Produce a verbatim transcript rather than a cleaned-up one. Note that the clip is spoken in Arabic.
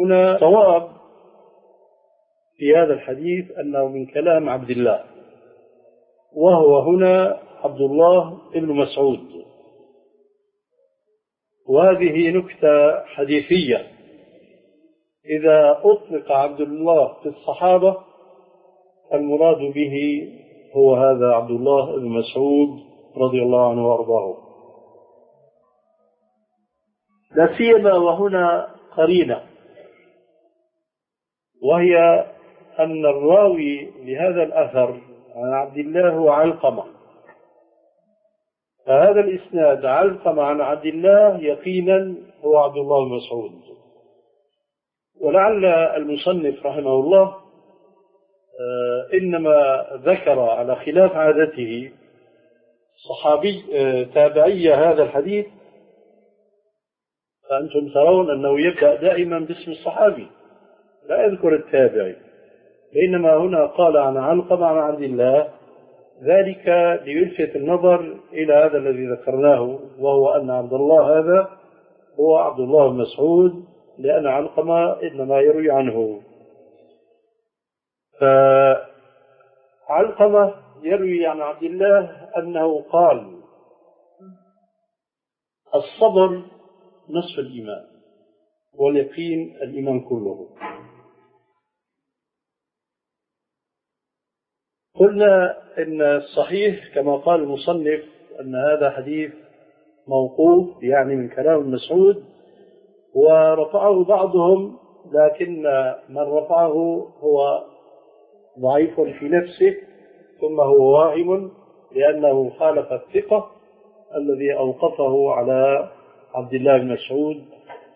هنا صواب في هذا الحديث أنه من كلام عبد الله، وهو هنا عبد الله بن مسعود. وهذه نكتة حديثية، إذا أطلق عبد الله في الصحابة المراد به هو هذا عبد الله بن مسعود رضي الله عنه وأرضاه، لا سيما وهنا قرينة، وهي أن الراوي لهذا الأثر عن عبد الله هو علقمة، فهذا الإسناد علقمة عن عبد الله يقينا هو عبد الله بن مسعود. ولعل المصنف رحمه الله إنما ذكر على خلاف عادته صحابي تابعي هذا الحديث، فأنتم ترون أنه يبدأ دائما باسم الصحابي لا يذكر التابعي، بينما هنا قال عن علقمة عن عبد الله، ذلك ليلفت النظر إلى هذا الذي ذكرناه، وهو أن عبد الله هذا هو عبد الله بن مسعود، لأن علقمة إنما يروي عنه. فعلقمة يروي عن عبد الله أنه قال: الصبر نصف الإيمان واليقين الإيمان كله. قلنا إن الصحيح كما قال المصنف أن هذا حديث موقوف، يعني من كلام مسعود، ورفعه بعضهم، لكن من رفعه هو ضعيف في نفسه، ثم هو واهم لأنه خالف الثقة الذي أوقفه على عبد الله بن مسعود